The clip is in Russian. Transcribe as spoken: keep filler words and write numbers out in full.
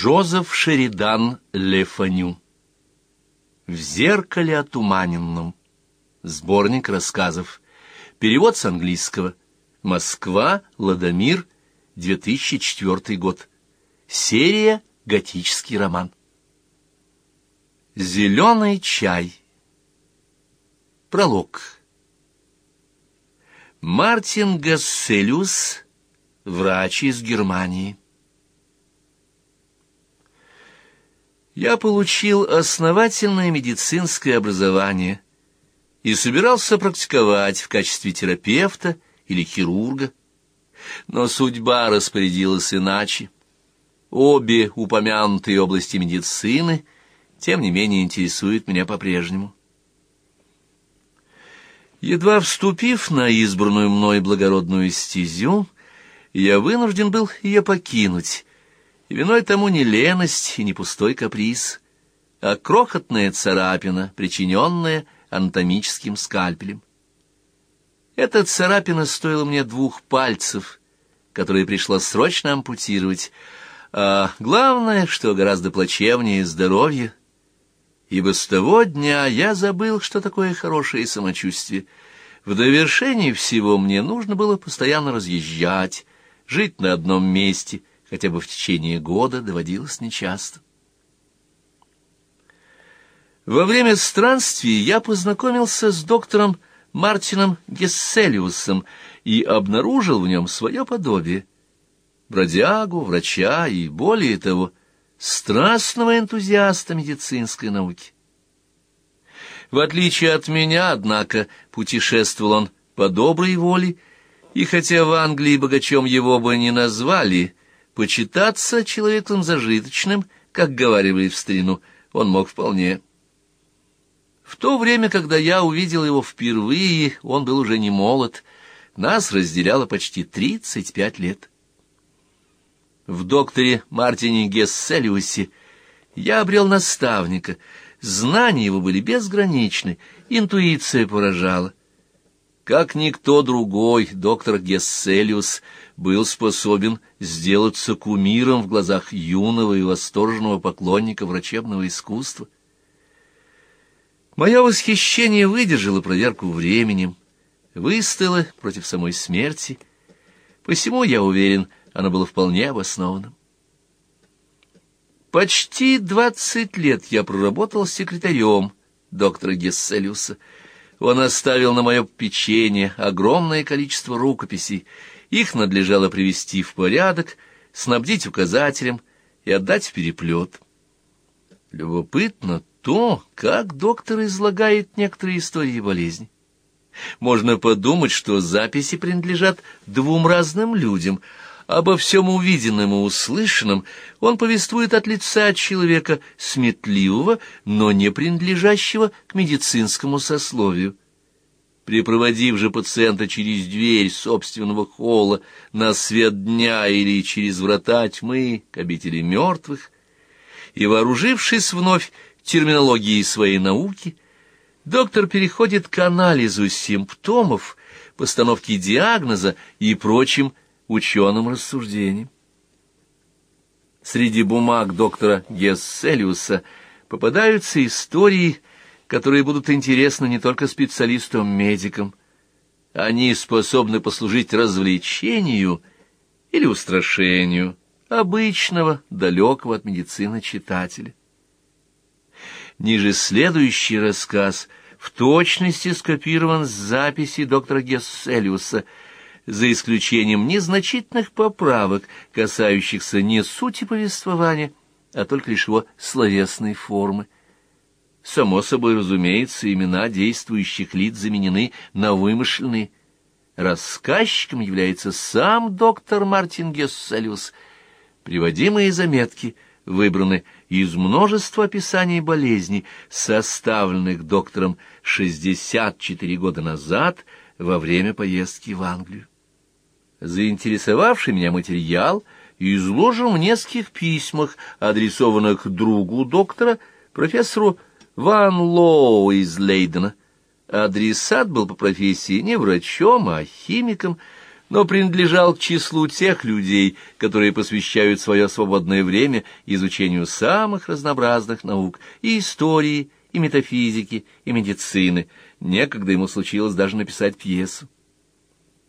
Жозеф Шеридан Le Fanu. В зеркале отуманенном. Сборник рассказов. Перевод с английского. Москва, Ладомир, две тысячи четвёртый год. Серия «Готический роман». Зеленый чай. Пролог. Мартин Гесселиус, врач из Германии. Я получил основательное медицинское образование и собирался практиковать в качестве терапевта или хирурга, но судьба распорядилась иначе. Обе упомянутые области медицины, тем не менее, интересуют меня по-прежнему. Едва вступив на избранную мной благородную стезю, я вынужден был ее покинуть, и виной тому не леность и не пустой каприз, а крохотная царапина, причиненная анатомическим скальпелем. Эта царапина стоила мне двух пальцев, которые пришлось срочно ампутировать, а главное, что гораздо плачевнее, здоровье, ибо с того дня я забыл, что такое хорошее самочувствие. В довершении всего мне нужно было постоянно разъезжать, жить на одном месте, хотя бы в течение года доводилось нечасто. Во время странствий я познакомился с доктором Мартином Гесселиусом и обнаружил в нем свое подобие. Бродягу, врача и, более того, страстного энтузиаста медицинской науки. В отличие от меня, однако, путешествовал он по доброй воле, и хотя в Англии богачом его бы не назвали, почитаться человеком зажиточным, как говаривали в старину, он мог вполне. В то время, когда я увидел его впервые, он был уже не молод, нас разделяло почти тридцать пять лет. В докторе Мартине Гесселиусе я обрел наставника, знания его были безграничны, интуиция поражала. Как никто другой, доктор Гесселиус был способен сделаться кумиром в глазах юного и восторженного поклонника врачебного искусства. Мое восхищение выдержало проверку временем, выстояло против самой смерти, посему, я уверен, оно было вполне обоснованным. Почти двадцать лет я проработал секретарем доктора Гесселиуса. Он оставил на мое попечение огромное количество рукописей. Их надлежало привести в порядок, снабдить указателем и отдать в переплет. Любопытно то, как доктор излагает некоторые истории болезни. Можно подумать, что записи принадлежат двум разным людям. Обо всем увиденном и услышанном он повествует от лица человека сметливого, но не принадлежащего к медицинскому сословию. Припроводив же пациента через дверь собственного холла на свет дня или через врата тьмы к обители мертвых, и вооружившись вновь терминологией своей науки, доктор переходит к анализу симптомов, постановке диагноза и прочим ученым рассуждениям. Среди бумаг доктора Гесселиуса попадаются истории, которые будут интересны не только специалистам-медикам. Они способны послужить развлечению или устрашению обычного, далекого от медицины читателя. Ниже следующий рассказ в точности скопирован с записи доктора Гесселиуса, за исключением незначительных поправок, касающихся не сути повествования, а только лишь его словесной формы. Само собой разумеется, имена действующих лиц заменены на вымышленные. Рассказчиком является сам доктор Мартин Гесселиус. Приводимые заметки выбраны из множества описаний болезней, составленных доктором шестьдесят четыре года назад во время поездки в Англию. Заинтересовавший меня материал изложен в нескольких письмах, адресованных другу доктора, профессору Ван Лоу из Лейдена. Адресат был по профессии не врачом, а химиком, но принадлежал к числу тех людей, которые посвящают свое свободное время изучению самых разнообразных наук, и истории, и метафизики, и медицины. Некогда ему случилось даже написать пьесу.